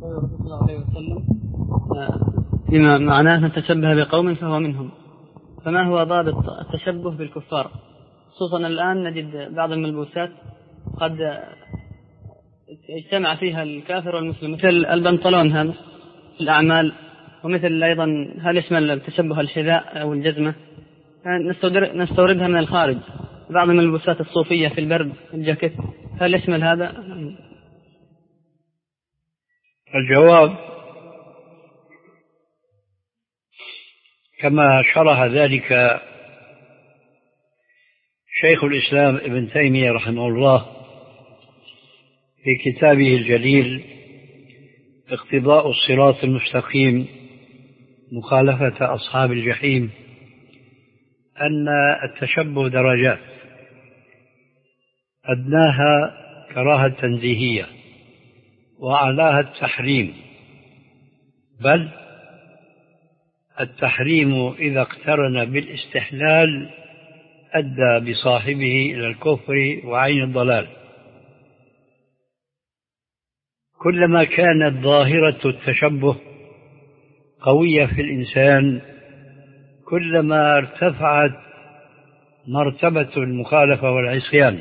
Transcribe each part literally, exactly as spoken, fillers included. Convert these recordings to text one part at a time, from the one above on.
قول صلى الله عليه وسلم بما معناه من تشبه بقوم فهو منهم. فما هو ضابط التشبه بالكفار؟ خصوصا الآن نجد بعض الملبوسات قد اجتمع فيها الكافر والمسلم، مثل البنطلون هذا في الأعمال، ومثل أيضا هل يشمل التشبه الحذاء أو الجزمة، نستوردها من الخارج. بعض الملبوسات الصوفية في البرد الجاكيت، هل يشمل هذا؟ الجواب كما شرح ذلك شيخ الإسلام ابن تيمية رحمه الله في كتابه الجليل اقتضاء الصراط المستقيم مخالفة أصحاب الجحيم، أن التشبه درجات، أدناها كراهة تنزيهية وأعلاها التحريم، بل التحريم إذا اقترن بالاستحلال أدى بصاحبه إلى الكفر وعين الضلال. كلما كانت ظاهرة التشبه قوية في الإنسان كلما ارتفعت مرتبة المخالفة والعصيان.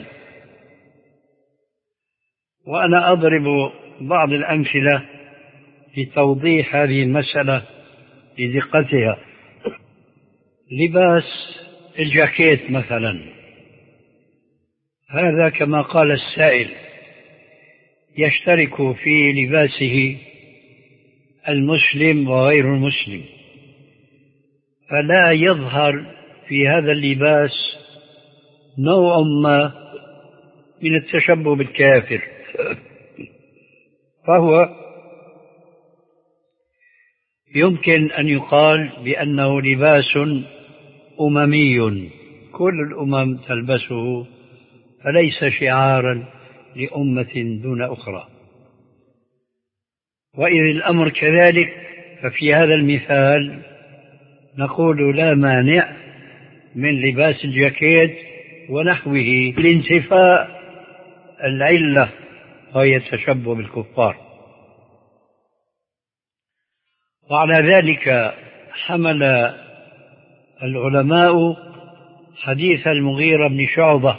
وأنا أضرب بعض الأمثلة لتوضيح هذه المسألة لدقتها. لباس الجاكيت مثلا، هذا كما قال السائل يشترك في لباسه المسلم وغير المسلم، فلا يظهر في هذا اللباس نوع ما من التشبه بالكافر، فهو يمكن أن يقال بأنه لباس أممي كل الأمم تلبسه، فليس شعارا لأمة دون أخرى. وإذ الأمر كذلك ففي هذا المثال نقول لا مانع من لباس الجاكيت ونحوه لانتفاء العلة وهي التشبه بالكفار. وعلى ذلك حمل العلماء حديث المغيرة بن شعبة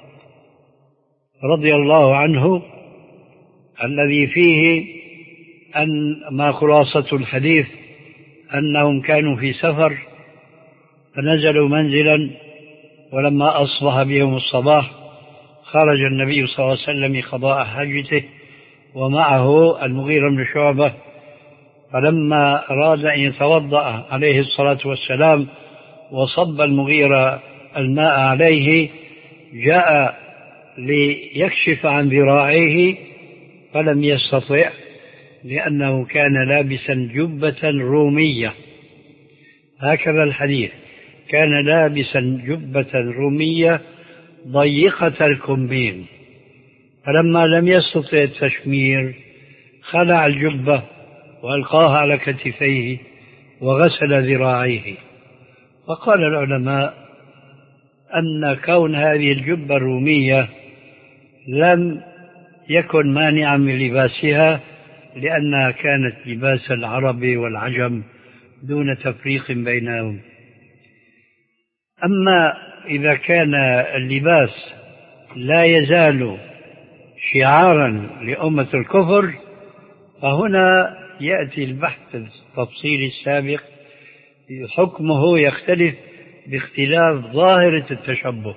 رضي الله عنه الذي فيه أن ما خلاصة الحديث أنهم كانوا في سفر فنزلوا منزلا، ولما أصبح بهم الصباح خرج النبي صلى الله عليه وسلم لقضاء حاجته ومعه المغيرة بن شعبة، فلما أراد أن يتوضأ عليه الصلاة والسلام وصب المغيرة الماء عليه جاء ليكشف عن ذراعيه فلم يستطع، لأنه كان لابسا جبة رومية. هكذا الحديث، كان لابسا جبة رومية ضيقة الكمبين، فلما لم يستطع التشمير خلع الجبة وألقاها على كتفيه وغسل ذراعيه. وقال العلماء أن كون هذه الجبة الرومية لم يكن مانعا من لباسها، لأنها كانت لباس العرب والعجم دون تفريق بينهم. أما إذا كان اللباس لا يزال شعارا لأمة الكفر فهنا يأتي البحث التفصيلي السابق، حكمه يختلف باختلاف ظاهرة التشبه.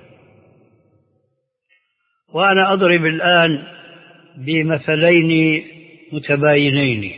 وأنا أضرب الآن بمثلين متباينين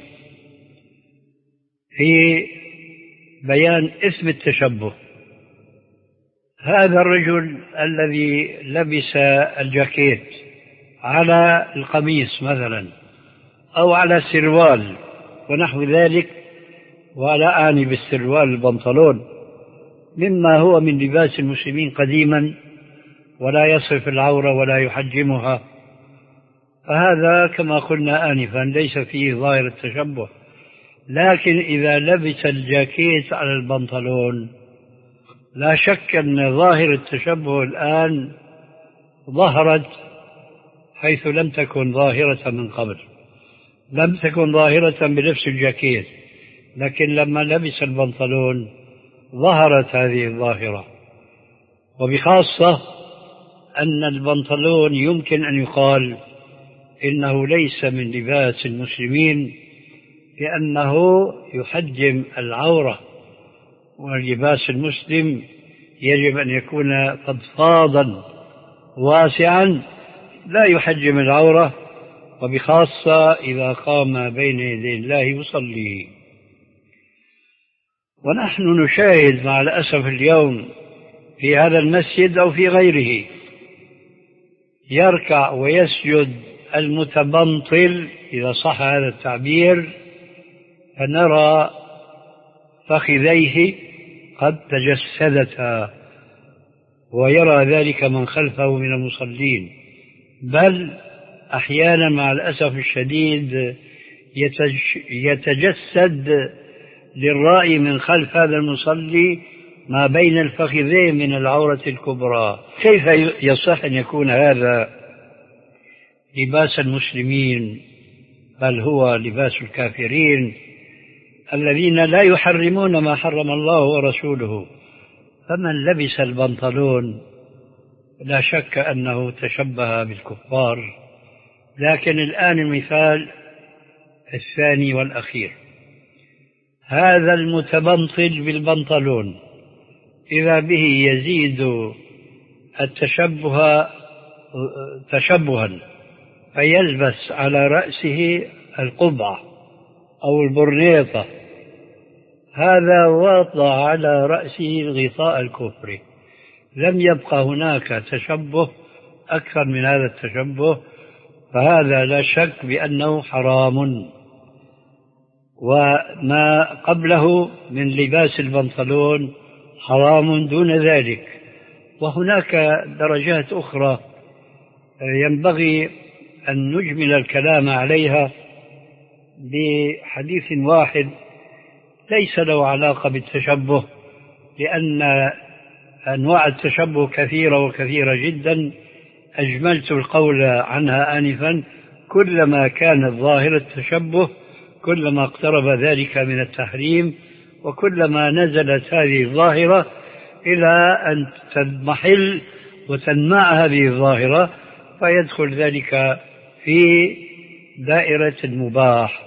في بيان اسم التشبه. هذا الرجل الذي لبس الجاكيت على القميص مثلا أو على السروال ونحو ذلك، ولا أعني بالسروال البنطلون مما هو من لباس المسلمين قديما ولا يصف العورة ولا يحجمها، فهذا كما قلنا آنفا ليس فيه ظاهر التشبه. لكن إذا لبس الجاكيت على البنطلون لا شك أن ظاهر التشبه الآن ظهرت حيث لم تكن ظاهرة من قبل. لم تكن ظاهرة بنفس الجاكيت، لكن لما لبس البنطلون ظهرت هذه الظاهرة. وبخاصة أن البنطلون يمكن أن يقال إنه ليس من لباس المسلمين لأنه يحجم العورة، واللباس المسلم يجب أن يكون فضفاضا واسعا لا يحجم العورة، وبخاصة إذا قام بين يدي الله يصلي. ونحن نشاهد مع الأسف اليوم في هذا المسجد أو في غيره يركع ويسجد المتبنطل إذا صح هذا التعبير، فنرى فخذيه قد تجسدتا، ويرى ذلك من خلفه من المصلين، بل أحيانا مع الأسف الشديد يتجسد للرأي من خلف هذا المصلي ما بين الفخذين من العورة الكبرى. كيف يصح أن يكون هذا لباس المسلمين، بل هو لباس الكافرين الذين لا يحرمون ما حرم الله ورسوله؟ فمن لبس البنطلون لا شك أنه تشبه بالكفار. لكن الآن المثال الثاني والأخير، هذا المتبنطل بالبنطلون إذا به يزيد التشبه تشبها فيلبس على رأسه القبعة أو البرنيطة، هذا وضع على رأسه الغطاء الكفري، لم يبقى هناك تشبه أكثر من هذا التشبه، فهذا لا شك بأنه حرام. وما قبله من لباس البنطلون حرام دون ذلك. وهناك درجات أخرى ينبغي أن نجمل الكلام عليها بحديث واحد ليس له علاقة بالتشبه، لأن أنواع التشبه كثيرة وكثيرة جدا، أجملت القول عنها آنفا. كلما كانت ظاهرة التشبه كلما اقترب ذلك من التحريم، وكلما نزلت هذه الظاهرة إلى أن تضمحل وتنمع هذه الظاهرة فيدخل ذلك في دائرة المباح.